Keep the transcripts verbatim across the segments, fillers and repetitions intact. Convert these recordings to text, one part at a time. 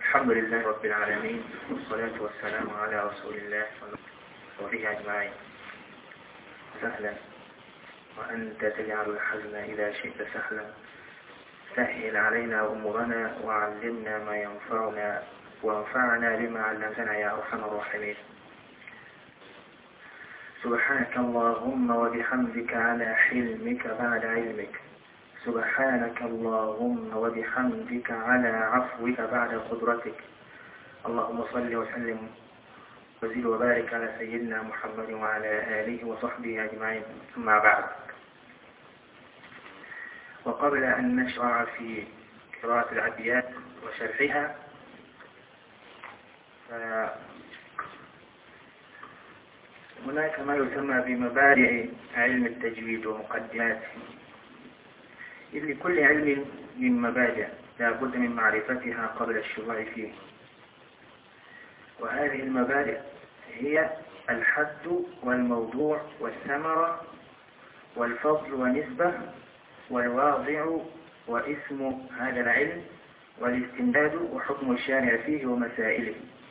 الحمد لله رب العالمين، والصلاة والسلام على رسول الله صلى الله عليه وسلم أجمعين. سهلا وأنت تجعل الحزن إذا شئت سهلا، سهل علينا أمورنا وعلمنا ما ينفعنا وانفعنا بما علمتنا يا أرحم الراحمين. سبحانك اللهم وبحمدك على حلمك بعد علمك، سبحانك اللهم وبحمدك على عفوك بعد قدرتك. اللهم صل وسلم وزد وبارك على سيدنا محمد وعلى آله وصحبه أجمعين. أما بعد، وقبل أن نشرع في قراءة الأبيات وشرحها، هناك ما يسمى بمبادئ علم التجويد ومقدماته. إذ لكل علم من مبادئ لا بد من معرفتها قبل الشروع فيه، وهذه المبادئ هي الحد والموضوع والثمرة والفضل والنسبة والواضع واسم هذا العلم والاستمداد وحكم الشارع فيه ومسائله.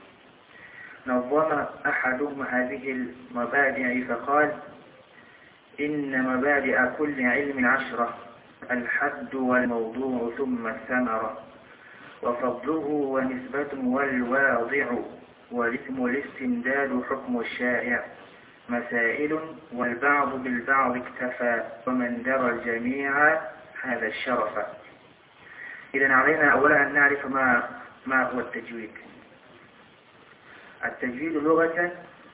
نظم أحدهم هذه المبادئ فقال: إن مبادئ كل علم عشرة، الحد والموضوع ثم الثمرة، وفضله ونسبة والواضع، والاسم الاستمداد حكم الشارع، مسائل والبعض بالبعض اكتفى، ومن درى الجميع هذا الشرف. إذن علينا أولا أن نعرف ما, ما هو التجويد. التجويد لغة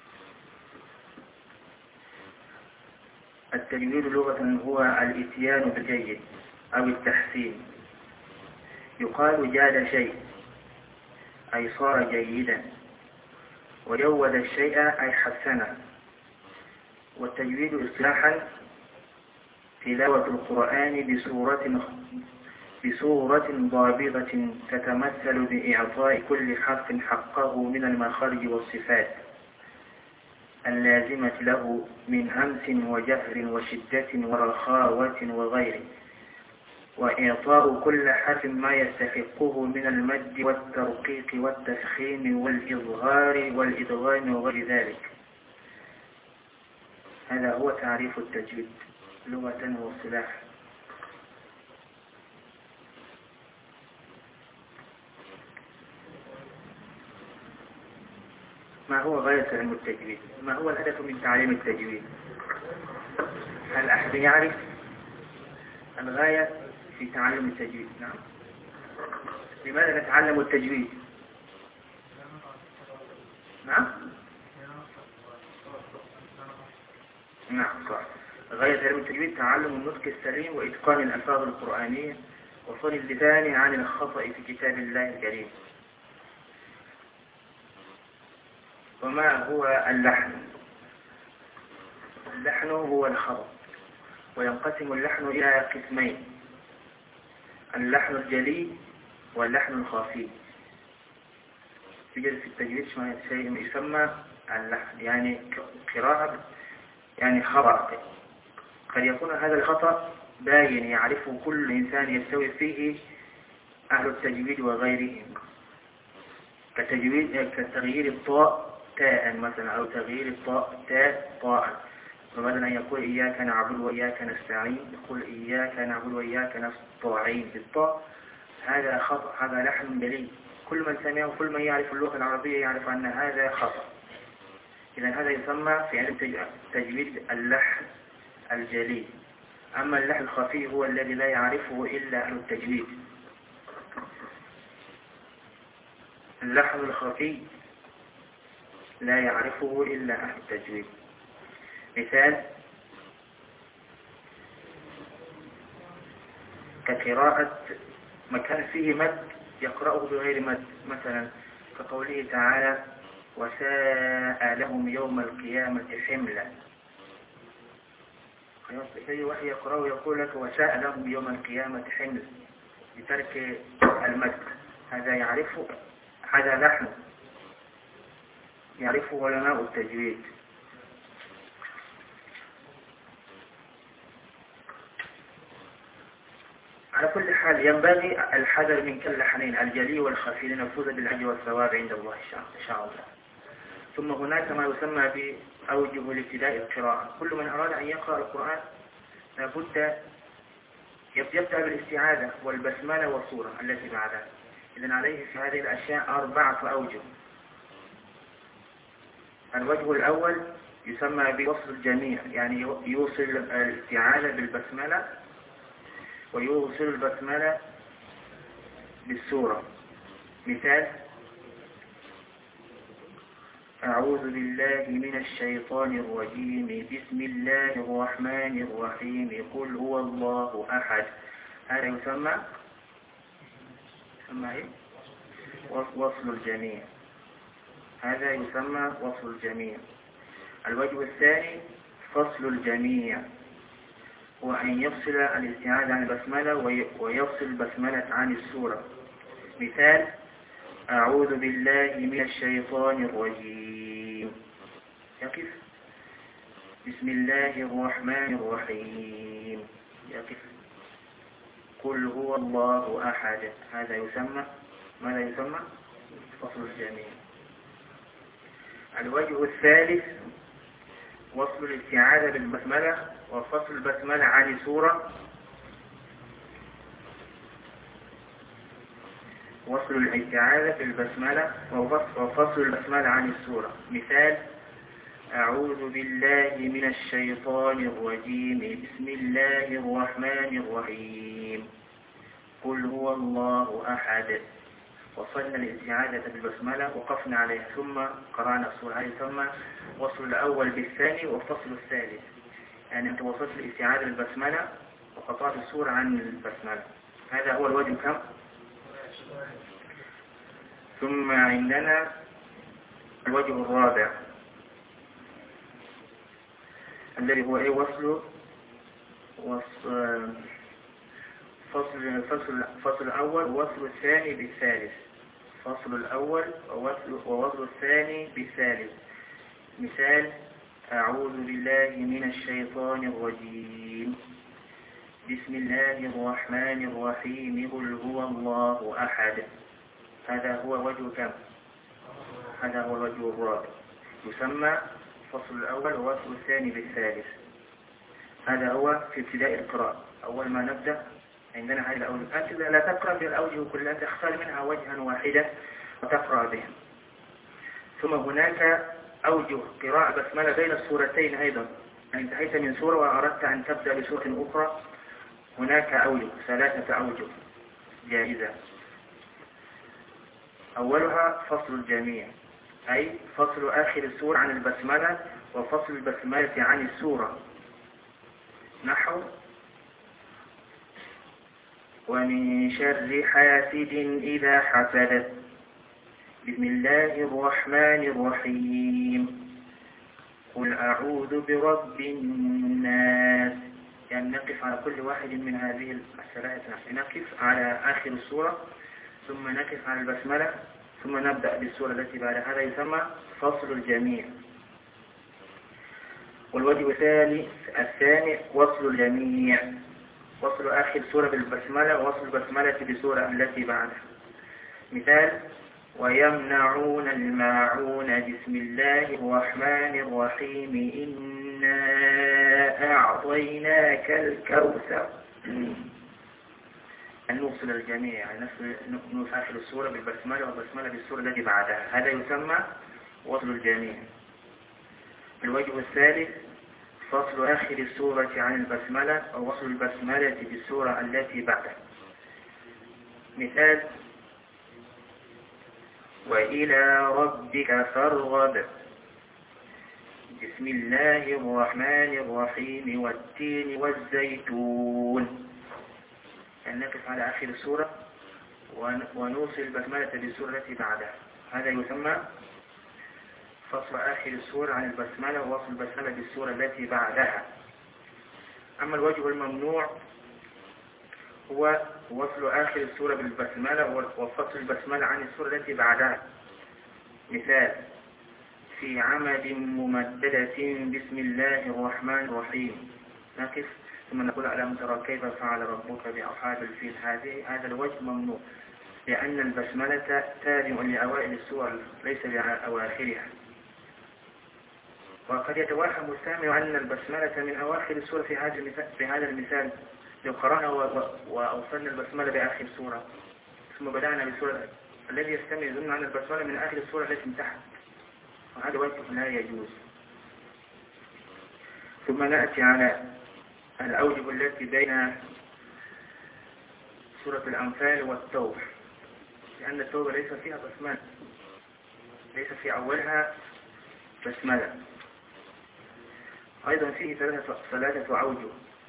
التجويد لغة هو الإتيان بالجيد أو التحسين. يقال جاد شيء أي صار جيدا، وجود الشيء أي حسنه. والتجويد اصطلاحا تلاوة القرآن بصورة بصورة ضابطة تتمثل بإعطاء كل حرف حقه من المخارج والصفات اللازمة له من همس وجهر وشدة ورخاوة وغيره، وإعطاء كل حرف ما يستحقه من المد والترقيق والتفخيم والإظهار والإدغام وغير ذلك. هذا هو تعريف التجويد لغة واصطلاحا. ما هو غاية علم التجويد؟ ما هو الهدف من تعليم التجويد؟ هل أحد يعرف الغاية في تعلم التجويد؟ نعم. لماذا نتعلم التجويد؟ نعم نعم صح. غاية علم التجويد تعلم النطق السليم وإتقان الألفاظ القرآنية وصون اللسان عن الخطأ في كتاب الله الكريم. وما هو اللحن؟ اللحن هو الخطأ، وينقسم اللحن إلى قسمين: اللحن الجلي واللحن الخفي. يوجد في التجويد شيء يسمى اللحن، يعني قراءة يعني خطأ. قد يكون هذا الخطأ باين يعرفه كل إنسان يستوي فيه أهل التجويد وغيرهم، كتجويد كتغيير الطاء تاء مثلا، أو تغيير الطاء تاء طاء. فبدل أن يقول إياك نعبد وإياك نستعين يقول إياك نعبد وإياك نستعين بالطاء. هذا خطأ، هذا لحن جلي، كل من سمعه كل من يعرف اللغة العربية يعرف أن هذا خطأ. إذا هذا يسمى في علم التجويد اللحن الجلي. أما اللحن الخفي هو الذي لا يعرفه إلا أهل التجويد. اللحن الخفي لا يعرفه إلا أهل التجويد. مثال: كقراءة مكان فيه مد يقرأه بغير مد، مثلا كقوله تعالى: وساء لهم يوم القيامة حملا. في واحد يقرأه يقول لك وساء لهم يوم القيامة حملا بترك المد. هذا يعرفه، هذا لحن يعرفه علماء التجويد. على كل حال ينبغي الحذر من كاللحنين الجلي والخفي لنفوز بالأجر والثواب عند الله إن شاء الله. ثم هناك ما يسمى بأوجه الابتداء القراءة. كل من أراد أن يقرأ القرآن لابد يبدأ بالاستعاذة والبسملة والسورة التي بعدها. إذن عليه في هذه الأشياء أربعة أوجه. الوجه الأول يسمى بوصل الجميع، يعني يوصل الاستعاذة بالبسملة ويوصل البسملة بالسورة. مثال: أعوذ بالله من الشيطان الرجيم بسم الله الرحمن الرحيم قل هو الله أحد. هذا يسمى يسمى إيه؟ وصل الجميع. هذا يسمى وصل الجميع. الوجه الثاني فصل الجميع، هو أن يفصل الاستعاذة عن البسملة ويفصل البسملة عن السورة. مثال: أعوذ بالله من الشيطان الرجيم، يقف. بسم الله الرحمن الرحيم، يقف. قل هو الله أحد. هذا يسمى ماذا يسمى؟ فصل الجميع. الوجه الثالث وصل الاستعاذة بالبسملة وفصل البسملة عن سورة. وصل الاستعاذة بالبسملة وفصل البسملة عن السورة. مثال: أعوذ بالله من الشيطان الرجيم بسم الله الرحمن الرحيم قل هو الله أحد. وصلنا الاستعاذة بالبسملة وقفنا عليها ثم قرأنا السورة. هذا يسمى وصل الأول بالثاني وفصل الثالث، يعني أنت وصلت الاستعاذة بالبسملة وقطعت السورة عن البسملة. هذا هو الوجه كم؟ ثم عندنا الوجه الرابع الذي هو ايه؟ وصل وصل فصل فصل فصل الأول ووصل الثاني بالثالث. فصل الأول ووصل ووصل الثاني بالثالث. مثال: أعوذ بالله من الشيطان الرجيم بسم الله الرحمن الرحيم قل هو الله أحد. هذا هو وجه كم؟ هذا هو الوجه الرابع، يسمى فصل الأول ووصل الثاني بالثالث. هذا هو في ابتداء القراءة. أول ما نبدأ عندنا هذه الأوجه. أنت لا تقرأ بالأوجه كلها، تختار منها وجها واحدا وتقرأ بها. ثم هناك أوجه قراءة بسملة بين السورتين أيضا. انتهيت من سورة وأردت أن تبدأ بسورة أخرى، هناك أوجه، ثلاثة أوجه جائزة. أولها فصل الجميع، أي فصل آخر السورة عن البسملة وفصل البسملة عن السورة. نحو: ومن شر حاسد إذا حسد بسم الله الرحمن الرحيم قل أعوذ برب الناس. يعني نقف على كل واحد من هذه الثلاثة، نقف على آخر السورة ثم نقف على البسملة ثم نبدأ بالسورة التي بعد. هذا يسمى فصل الجميع. والوجه الثاني الثاني وصل الجميع، وصل آخر سورة بالبسملة ووصل البسملة بالسورة التي بعدها. مثال: ويمنعون الماعون بسم الله الرحمن الرحيم إنا أعطيناك الكوثر. أن نوصل الجميع، يعني نوصل آخر السورة بالبسملة والبسملة بالسورة التي بعدها. هذا يسمى وصل الجميع. الوجه الثالث فصل آخر السورة عن البسملة ووصل البسملة بالسورة التي بعدها. مثال: وإلى ربك فارغب بسم الله الرحمن الرحيم والتين والزيتون. أن نقف على آخر السورة ونوصل البسملة بالسورة التي بعدها. هذا يسمى فصل آخر السورة عن البسملة ووصل البسملة بالسورة التي بعدها. أما الوجه الممنوع هو وصل آخر السورة بالبسملة وفصل البسملة عن السورة التي بعدها. مثال: في عمد ممددة بسم الله الرحمن الرحيم. نقف ثم نقول ألم ترى كيف فعل ربك بأصحاب الفيل. هذه هذا الوجه ممنوع، لأن البسملة تابع لأوائل السور ليس لأواخرها. وقد يتوهم السامع أن البسملة من أواخر السورة في هذا المثال, في هذا المثال لو قرأنا وأوصلنا البسملة بآخر سورة ثم بدأنا بسورة، الذي يستمع يظن أن البسملة من آخر السورة التي انتهت، وهذا وجه لا يجوز. ثم نأتي على الأوجه التي بين سورة الأنفال والتوبة، لأن التوبة ليس فيها بسملة، ليس في أولها بسملة. أيضا فيه ثلاثة, ثلاثة أوجه،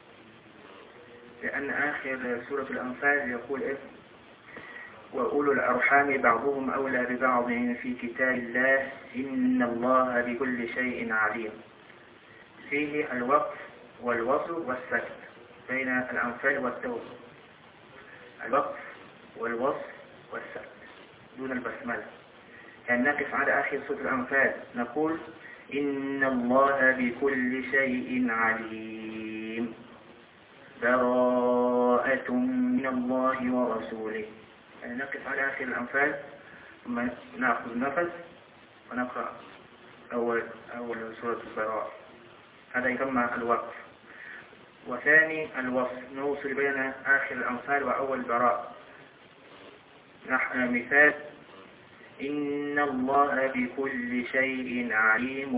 لأن آخر سورة الأنفال يقول إيه؟ وأولو الأرحام بعضهم أولى ببعض في كتاب الله إن الله بكل شيء عليم. فيه الوقف والوصل والسكت بين الأنفال والتوبة، الوقف والوصل والسكت دون البسملة. يعني نقف على آخر سورة الأنفال نقول إن الله بكل شيء عليم براءة من الله ورسوله. يعني نقف على آخر الأنفال ثم نأخذ نفس ونقرأ أول, أول سورة البراءة، هذا يسمى الوقف. وثاني الوصل، نوصل بين آخر الأنفال وأول براءة. نحن مثال إن الله بكل شيء عليم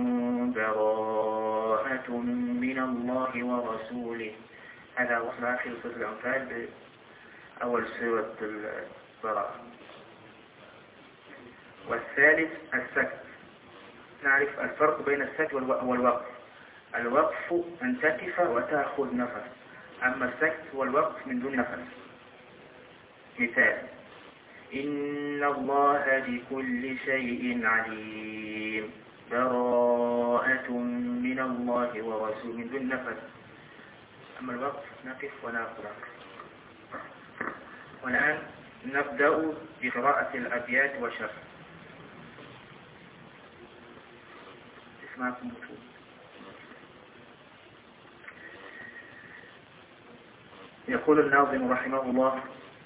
براءة من الله ورسوله، هذا وصل آخر سورة الأنفال بأول سورة البراءة. والثالث السكت، نعرف الفرق بين السكت والوقف. الوقف أن تقف وتأخذ نفس، أما السكت والوقف من دون نفس. مثال إن الله بكل شيء عليم براءة من الله ورسوله من دون نفس، أما الوقف نقف ونأخذ. والآن نبدأ بقراءة الأبيات وشرح. اسمعكم بطول. يقول الناظم رحمه الله: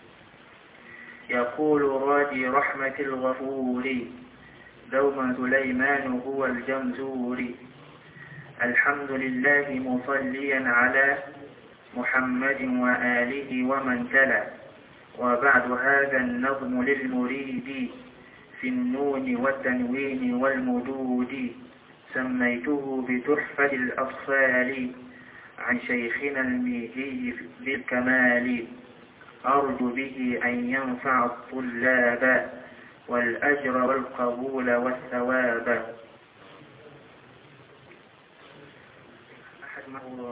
يقول راجي رحمة الغفور دوما سليمان هو الجمزور، الحمد لله مصليا على محمد وآله ومن تلا، وبعد هذا النظم للمريد في النون والتنوين والمدود، سميته بتحفة الأطفال عن شيخنا الميهي بالكمال، أرجو به أن ينفع الطلاب والأجر والقبول والثواب. أحد ما هو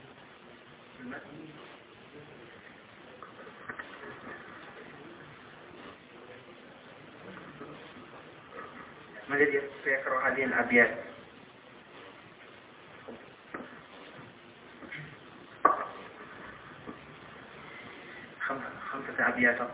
ما الذي سيقرأ هذه الأبيات؟ خمسة أبيات فقط.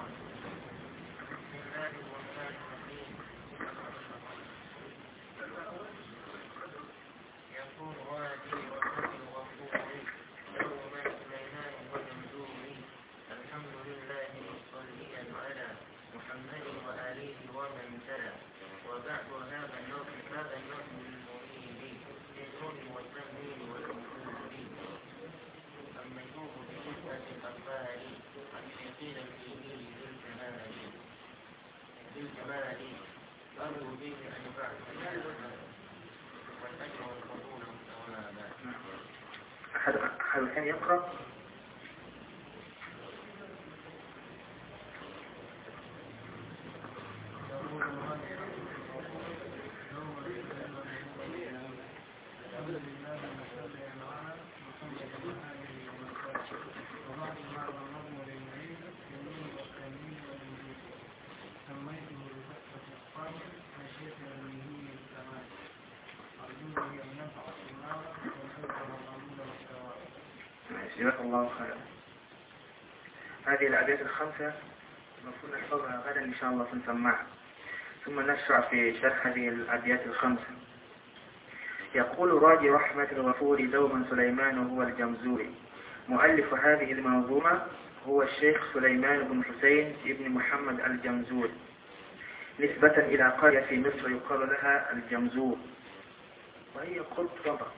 أحد أحد كان يقرأ؟ جزاك الله خيرا. هذه الأبيات الخمسة المفروض نحفظها غدا إن شاء الله سنسمعها، ثم نشرع في شرح هذه الأبيات الخمسة. يقول راجي رحمة الغفور دوما سليمان هو الجمزوري، مؤلف هذه المنظومة هو الشيخ سليمان بن حسين بن محمد الجمزور، نسبة إلى قرية في مصر يقال لها الجمزور، وهي قرب طنطا.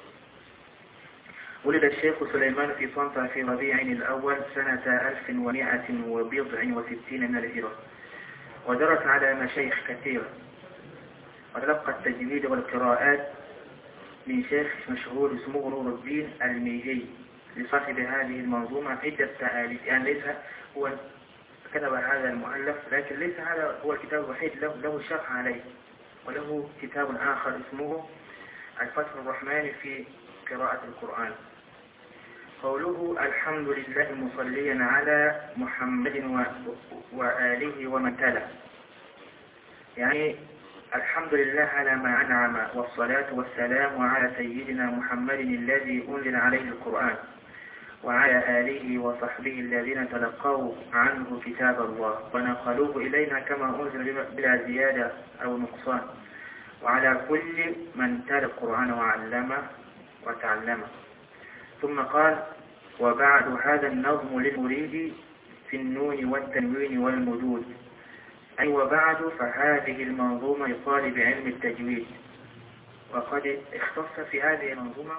ولد الشيخ سليمان في طنطا في ربيع الأول سنة ألف ومائة وبضع وستين من الهجرة، ودرس على مشايخ كثيرة، وتلقى التجويد والقراءات من شيخ مشهور اسمه نور الدين الميهي لصاحب هذه المنظومة عدة تآليف. يعني ليس هو كتب هذا المؤلف، لكن ليس هذا هو الكتاب الوحيد، له, له شرح عليه، وله كتاب آخر اسمه الفتح الرحمن في قراءة القرآن. قوله الحمد لله مصليا على محمد وآله ومن تلا، يعني الحمد لله على ما أنعم، والصلاة والسلام على سيدنا محمد الذي أنزل عليه القرآن، وعلى آله وصحبه الذين تلقوا عنه كتاب الله ونقلوه إلينا كما أنزل بلا زيادة أو نقصان، وعلى كل من تلا القرآن وعلمه وتعلمه. ثم قال وبعد هذا النظم للمريد في النون والتنوين والمدود، أي وبعد فهذه المنظومة لطالب علم التجويد، وقد اختص في هذه المنظومة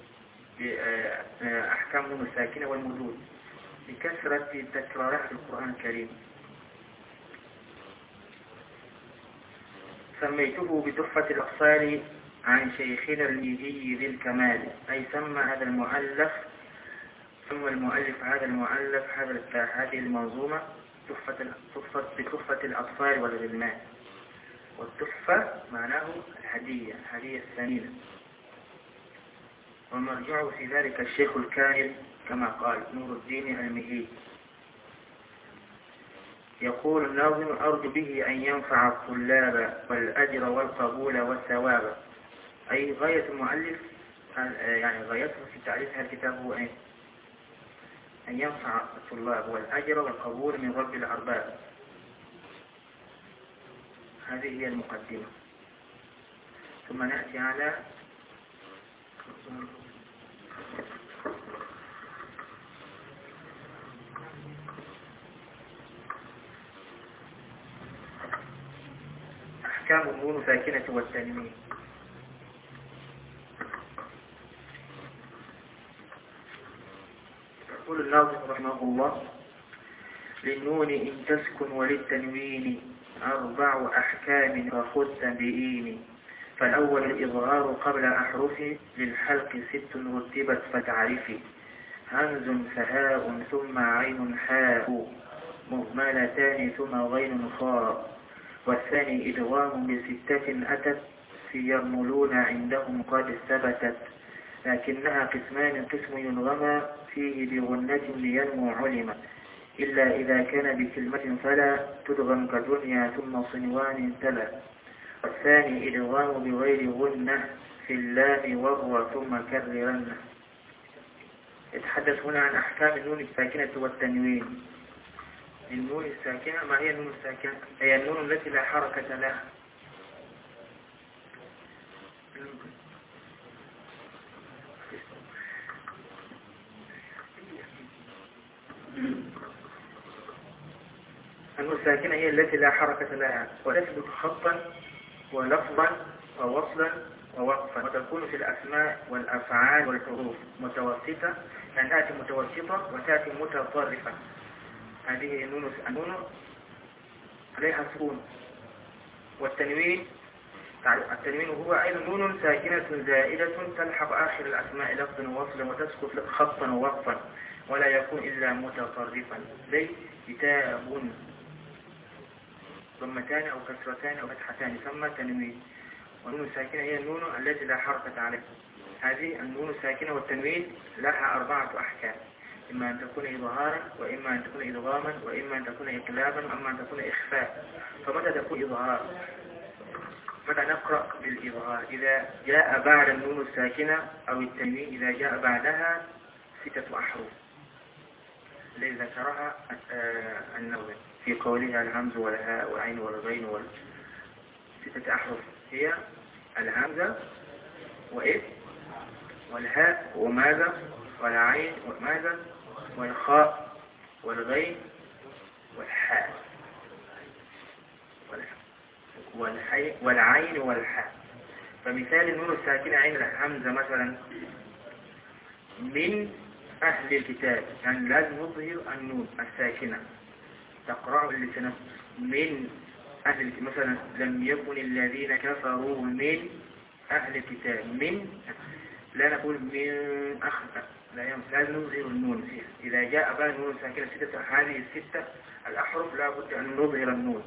بأحكام النون الساكنة والمدود بكثرة تكرارات القرآن الكريم. سميته بتحفة الأطفال عن شيخنا الميهي ذي الكمال، أي سمى هذا المؤلف ثم المؤلف هذا المؤلف هذا هذه المنظومة تحفة بتحفة الأطفال والغلمان، والتحفة معناه الهدية، الهدية الثمينة، ومرجعه في ذلك الشيخ الكامل كما قال نور الدين الميهي. يقول الناظم أرجو به أن ينفع الطلاب والأجر والقبول والثواب، أي غاية المؤلف يعني غايته في تعريف هذا الكتاب هو أن أن ينفع الطلاب والأجر والقبول من رب الأرباب. هذه هي المقدمة، ثم نأتي على أحكام النون ساكنة والتنوين. يقول الناظم رحمه الله للنون إن تسكن وللتنوين أربع أحكام فخذ تنبئين، فالأول الإظهار قبل أحرف للحلق ست رتبت فتعرفي، همز فهاء ثم عين حاء مهملتان ثم غين خاء، والثاني إدغام بستة أتت في يرملون عندهم قد ثبتت، لكنها قسمان قسم ينغمى فيه بغنة لينمو علما، إلا إذا كان بكلمة فلا تدغم كدنيا ثم صنوان تلا، والثاني إدغام بغير غنة في اللام وهو ثم كررن. يتحدث هنا عن أحكام النون الساكنة والتنوين. النون الساكنة، ما هي النون الساكنة؟ هي النون التي لا حركة لها. النون الساكنة هي التي لا حركة لها، وتثبت خطا ولفظا ووصلا ووقفا، وتكون في الأسماء والأفعال والحروف متوسطة، يعني تأتي متوسطة وتأتي متطرفة. هذه النون النون عليها سكون. والتنوين التنوين هو أيضا نون ساكنة زائدة تلحق آخر الأسماء لفظا ووصلا وتسكت خطا ووقفا، ولا يكون إلا متطرفا، زي كتاب ضمتان أو كسرتان أو فتحتان ثم تنوين. والنون الساكنة هي النون التي لا حركة عليها. هذه النون الساكنة والتنوين لها أربعة أحكام، إما أن تكون إظهارا، وإما أن تكون إدغاما، وإما أن تكون إقلابا، وإما أن تكون إخفاء. فمتى تكون إظهار؟ متى نقرأ بالإظهار؟ إذا جاء بعد النون الساكنة أو التنوين إذا جاء بعدها ستة أحرف التي ذكرها النووي في قولها الهمز والهاء والعين والغين وال ستة أحرف هي الهمزة وإيه والهاء وماذا والعين وماذا والخاء والغين والحاء والحي والعين والحاء. فمثال النون الساكنة عين الهمزة مثلا من أهل الكتاب، يعني لازم نظهر النون الساكنة تقرأ اللسان من أهل مثلا لم يكن الذين كفروا من أهل الكتاب من، لا نقول من أخذ، لا يمكن، لازم نظهر النون فيها. إذا جاء بقى النون ساكنة ستة هذه الستة الأحرف لا بد أن نظهر النون.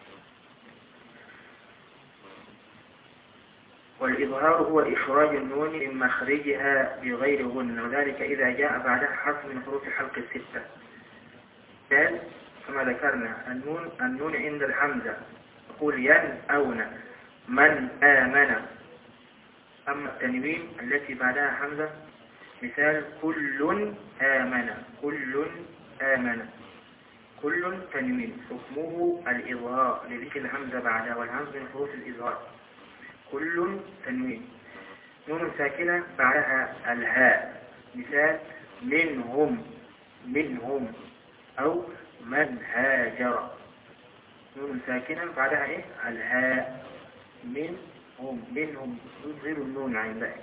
والإظهار هو إخراج النون من مخرجها بغير غن، وذلك إذا جاء بعدها حرف من حروف حلق الستة. ثالث كما ذكرنا النون النون عند الحمزة نقول ينأون من آمن. أما التنوين التي بعدها حمزة مثال كل آمن كل آمن كل تنوين حكمه الإظهار لذكر الحمزة بعدها، والهمز من حروف الإظهار. كل تنوين. نون ساكنة بعدها الهاء مثال منهم منهم أو من هاجر. نون ساكنة بعدها إيه الهاء منهم منهم يظهر النون عندها.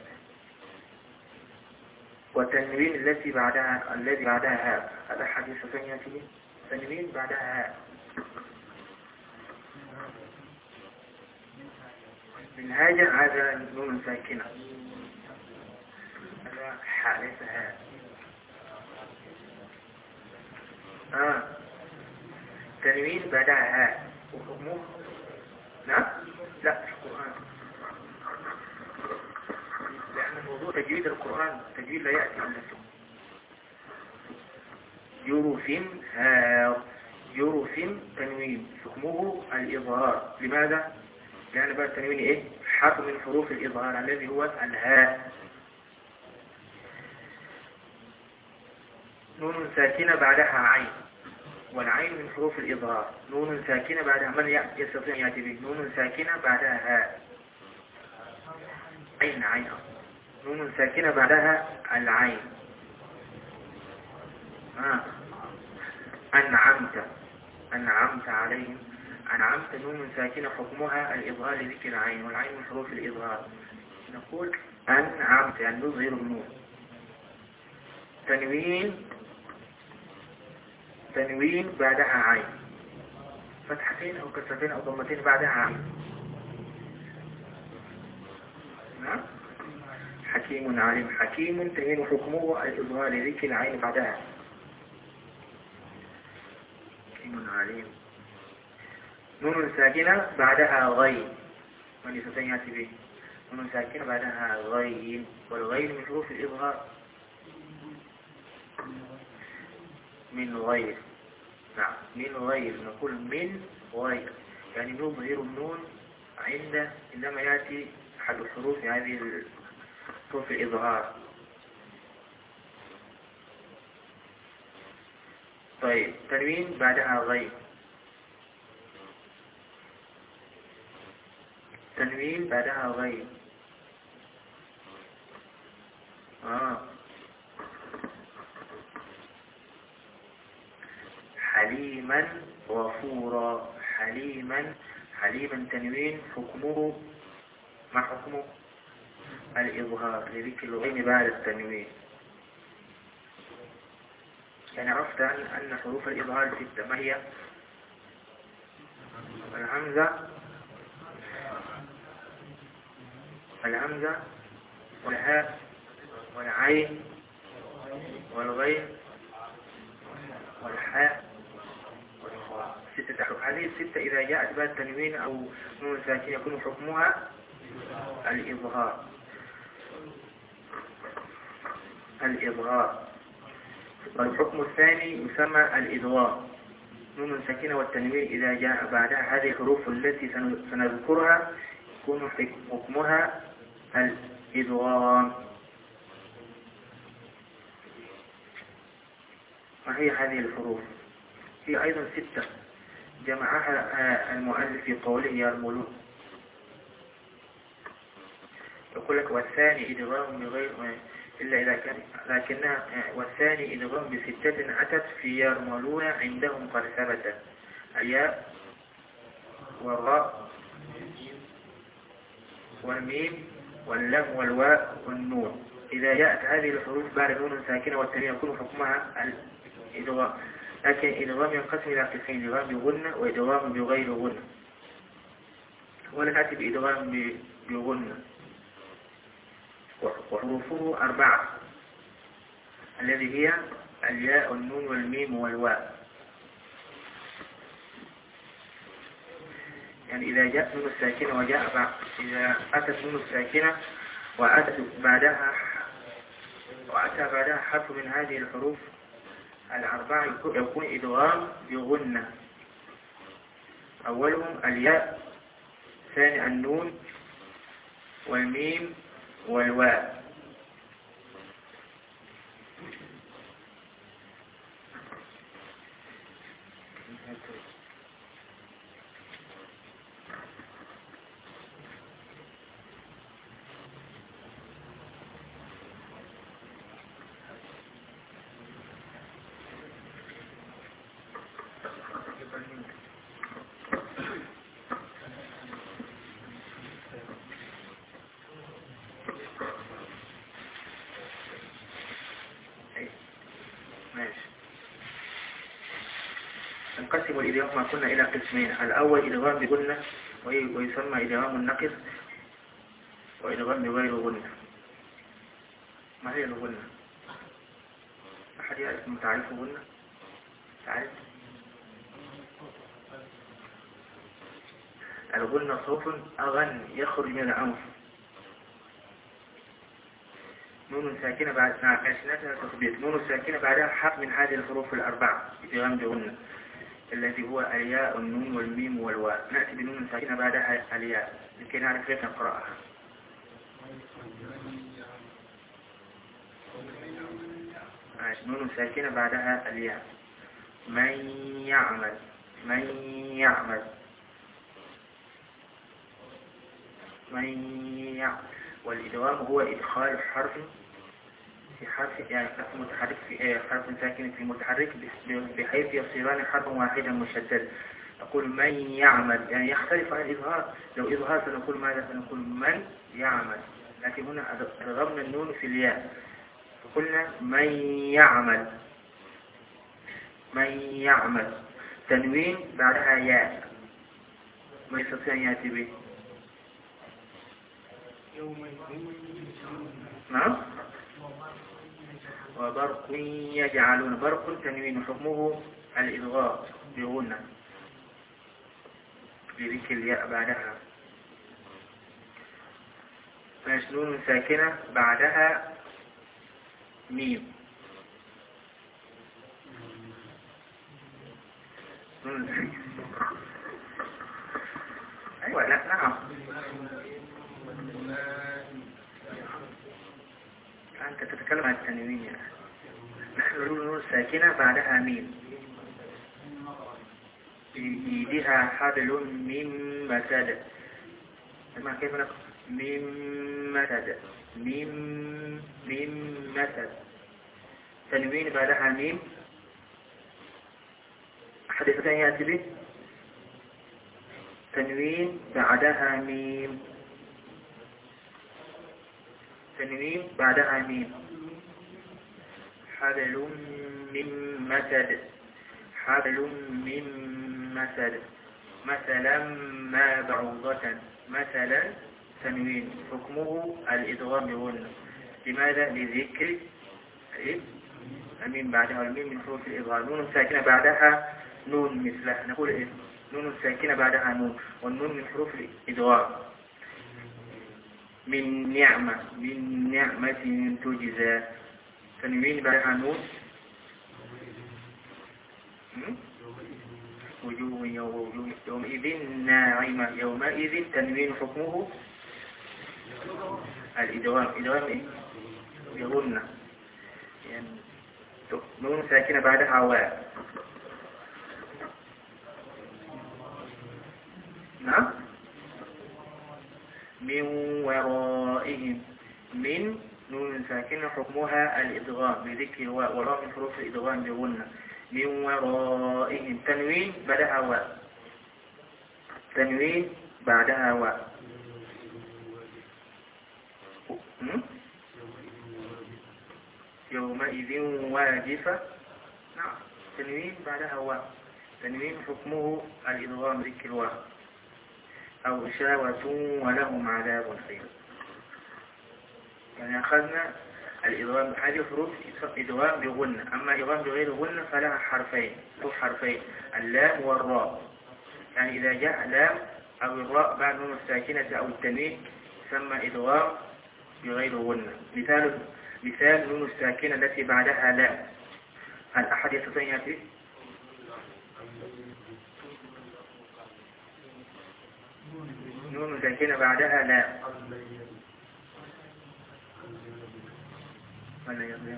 والتنوين التي بعدها الذي بعدها هاء، هذا حديث ثانية فيه تنوين بعدها هاء. من هاجر هذا نون ساكنة، هذا حاء ليس هاء. آه. تنوين بعدها هاء وحكمه نعم لا في القرآن، لأن موضوع تجويد القرآن تجويد لا يأتي عن نفسه. جرف هاء جرف تنوين حكمه الإظهار. لماذا؟ لأن بقى التنوين إيه حرف من حروف الإظهار الذي هو الهاء. نون ساكنة بعدها عين، والعين من حروف الإظهار. نون ساكنة بعدها من يستطيع يأتي به نون ساكنة بعدها هاء عين عين. نون ساكنة بعدها العين. آه. أنعمت أنعمت عليهم. أنعمت نون ساكنة حكمها الإظهار لذكر العين، والعين من حروف الإظهار. نقول أنعمت يعني نظهر النون. تنوين تنوين بعدها عين، فتحتين أو كسرتين أو ضمتين بعدها عين. نعم حكيم عليم. حكيم تنوين حكمه الإظهار لذكر العين بعدها. حكيم عليم. نون ساكنة بعدها غين، من يستطيع يأتي به نون ساكنة بعدها غين، والغين من حروف الإظهار. من غير. نعم من غير نقول من غير يعني نظهر النون عند عندما يأتي أحد الحروف هذه حروف الإظهار. طيب تنوين بعدها غير. تنوين بعدها غير. آه. حليما غفورا. حليما حليما تنوين حكمه ما حكمه الإظهار لذكر الغين بعد التنوين. يعني عرفت أن حروف الإظهار ستة، ما هي؟ الهمزة الهمزة والهاء والعين والغين والحاء والخاء. ستة أحرف. هذه الستة إذا جاءت بعد التنوين أو نون ساكنة يكون حكمها الإظهار. الإظهار. والحكم الثاني يسمى الإدغام. نون ساكنة والتنوين إذا جاء بعدها هذه الحروف التي سنذكرها يكون حكمها الإدغام. ما هي هذه الحروف؟ هي أيضا ستة جمعها المؤلف في قوله يرملون. يقول لك والثاني إدغام بغير إلا إذا كان لكنها والثاني إدغام بستة أتت في يرملون عندهم قد ثبت الياء والراء والميم واللام والواء والنون. إذا جاءت هذه الحروف بعد نون ساكنة والتنوين يكون حكمها الإدغام، لكن إدغام ينقسم إلى قسمين: إدغام بغنة وإدغام بغير غنة. ولا تأتي بإدغام بغنة وحروفه أربعة الذي هي الياء والنون والميم والواء. يعني إذا جاءت نون الساكنة وجاء بعد إذا أتت نون الساكنة وأتت بعدها وأتى بعدها حرف من هذه الحروف الأربعة يكون إدغام بغنة. أولهم الياء، ثاني النون والميم والواء. نقسم الإدغام ما كنا إلى قسمين: الأول إدغام بغنة ويسمى إدغام النقص، وإدغام بغير غنة. ما هي الغنة؟ أحد يعرف تعريف غنة؟ تعرف؟ الغنة صوت أغن يخرج من الأنف، نون ساكنة بعد عشناتها تثبيت، نون ساكنة بعدها حرف من هذه الحروف الأربعة إدغام بغنة الذي هو الياء والنون والميم والواء. نأتي بنون ساكنة بعدها الياء لكي نعرف كيف نقرأها. نون ساكنة بعدها الياء. من يعمل، من يعمل، من يعمل. والإدغام هو إدخال حرف في حرف، يعني حرف متحرك في حرف ساكن في متحرك بحيث يصيران حرفا واحدا مشددا. نقول من يعمل، يعني يختلف عن الإظهار. لو إظهار سنقول ماذا؟ سنقول من يعمل، لكن هنا أدغمنا النون في الياء فقلنا من يعمل، من يعمل. تنوين بعدها ياء، ما يستطيع أن يأتي به. نعم. وبرق يجعلون، برق تنوين حكمه الإدغام بغنة بذكر الياء بعدها. نون ساكنة بعدها ميم. أيوة لا نعم. أنت تتكلم عن التنوين يعني. نحن نقول نون ساكنة بعدها ميم، بيدها حبل من مسد. اسمع كيف نقول من مسد، من من مسد. تنوين بعدها ميم. أحد يستطيع يأتي به؟ تنوين بعدها ميم، تنوين بعدها ميم. حبل من مسد، حبل من مسد. مثلا ما بعوضة، مثلا تنوين حكمه الإدغام بغنة. لماذا؟ لذكر الميم بعدها، الميم من حروف الإدغام. نون ساكنة بعدها نون مثلها، نقول إيه؟ نون ساكنة بعدها نون، والنون من حروف الإدغام. من نعمة، من نعمة تجزى. تنوين بعدها نون. وجوه يومئذ ناعمة، يومئذ تنوين حكمه الإدغام. إدغام إيه؟ بغنة. يعني نون ساكنة بعدها واو. نعم. من ورائهم، من نون ساكنة حكمها الإدغام بذكر واو وراء من حروف الإدغام بغنة من ورائهم تنوين بعدها واو تنوين بعدها واو يومئذ واجفة نعم تنوين بعدها واو تنوين حكمه الإدغام ذكر واو أو إشاوة ولهم عذاب خير. يعني أخذنا الإدغام هذه حروف إدغام بغنة. أما إدغام بغير غنة فلها حرفين له حرفين اللام والراء. يعني إذا جاء لام أو الراء بعد نون الساكنة أو التنوين يسمى إدغام بغير غنة. مثال مثال نون الساكنة التي بعدها لام. هل أحد يستطيع يأتي؟ نون ساكنة بعدها لام ولا يضيع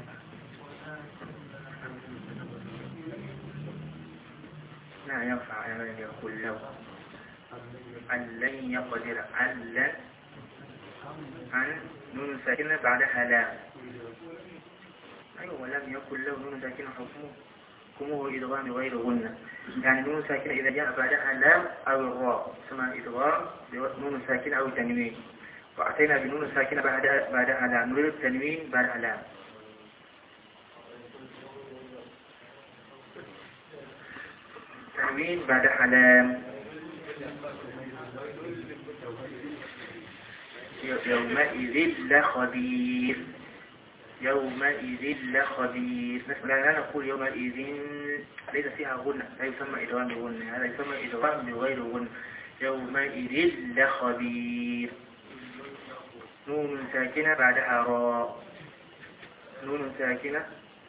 لا ينفع أن يقول لو أن لن يقدر أن لن عن نون ساكنة بعدها لام. أيوة لم يقل له نون ساكنة حكمه حكمه إدغام غير غنة. يعني نون ساكنة إذا جاء بعدها لام أو الراء اسمها إدغام بنون ساكنة أو تنوين. وأتينا بنون ساكنة بعدها بعدها لام نريد التنوين بعدها لام. تنوين بعدها لام يومئذ لخبير يومئذ لخبير. لا نقول يومئذ ليس فيها غنة لا يسمى إدغام بغنة هذا يسمى إدغام بغير غنة. يومئذ لخبير نون ساكنة بعدها راء نون ساكنة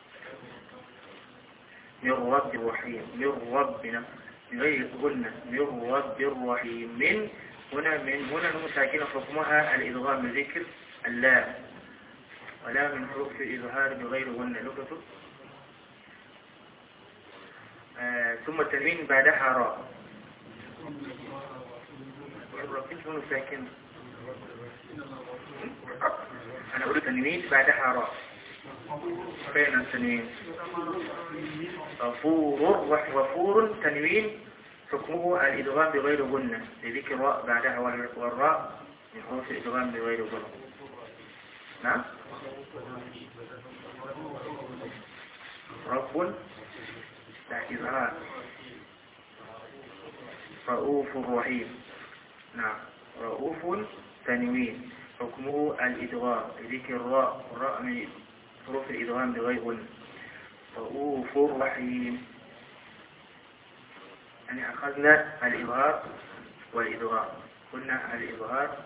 من رب الرحيم من ربنا غير غنة من رب الرحيم. من هنا من هنا نون ساكنة حكمها الإدغام بذكر اللام ولا من حروف الإظهار بغير غنة لغته. آه ثم التنوين بعدها راء نون ساكنة. أنا أقول التنوين بعدها راء فين التنوين غفور وغفور تنوين حكمه الإدغام بغير غنة لذكر الراء بعدها والراء من حروف الإدغام بغير غنة. نعم رب لا إظهار رؤوف رحيم. نعم رؤوف تنوين حكمه الإدغام لذكر الراء والراء من حروف الإدغام بغير غنة. رؤوف رحيم. يعني أخذنا الإظهار والإدغام. قلنا الإظهار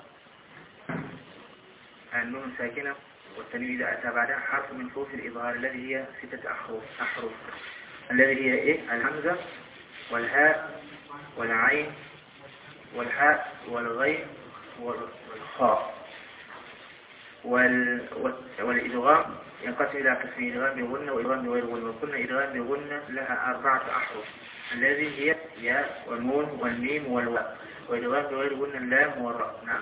النون ساكنة والتنوين إذا أتى بعدها حرف من حروف الإظهار الذي هي ستة أحرف أحرف الذي هي إيه الهمزة والهاء والعين والحاء والغين والخاء. والإدغام ينقسم إلى قسمين إدغام بغنة وإدغام بغير غنة. وقلنا إدغام بغنة لها أربعة أحرف الذي هي ياء والنون والميم والواء. وإدغام بغير غنة اللام والراء. نعم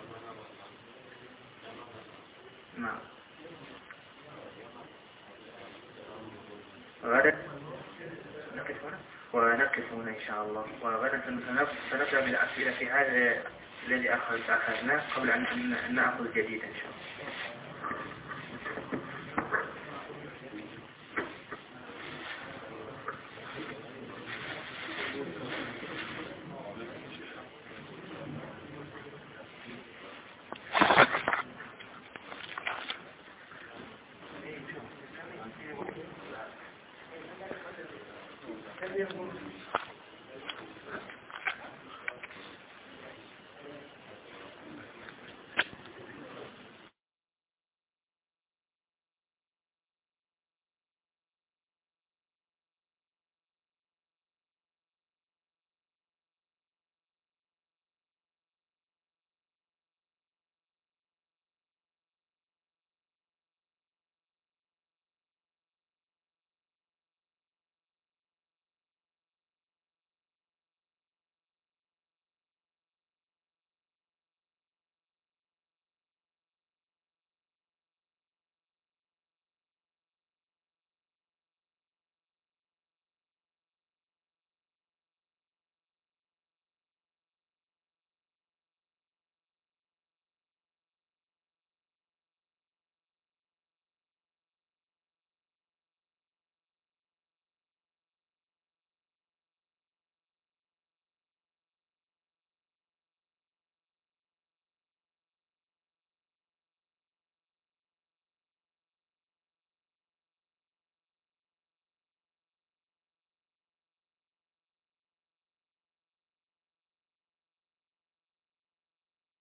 نعم غدا نقف هنا ونقف هنا إن شاء الله. وغدا سنبدأ بالأسئلة في هذا الذي أخذناه قبل أن نأخذ جديدا إن شاء الله. Thank you.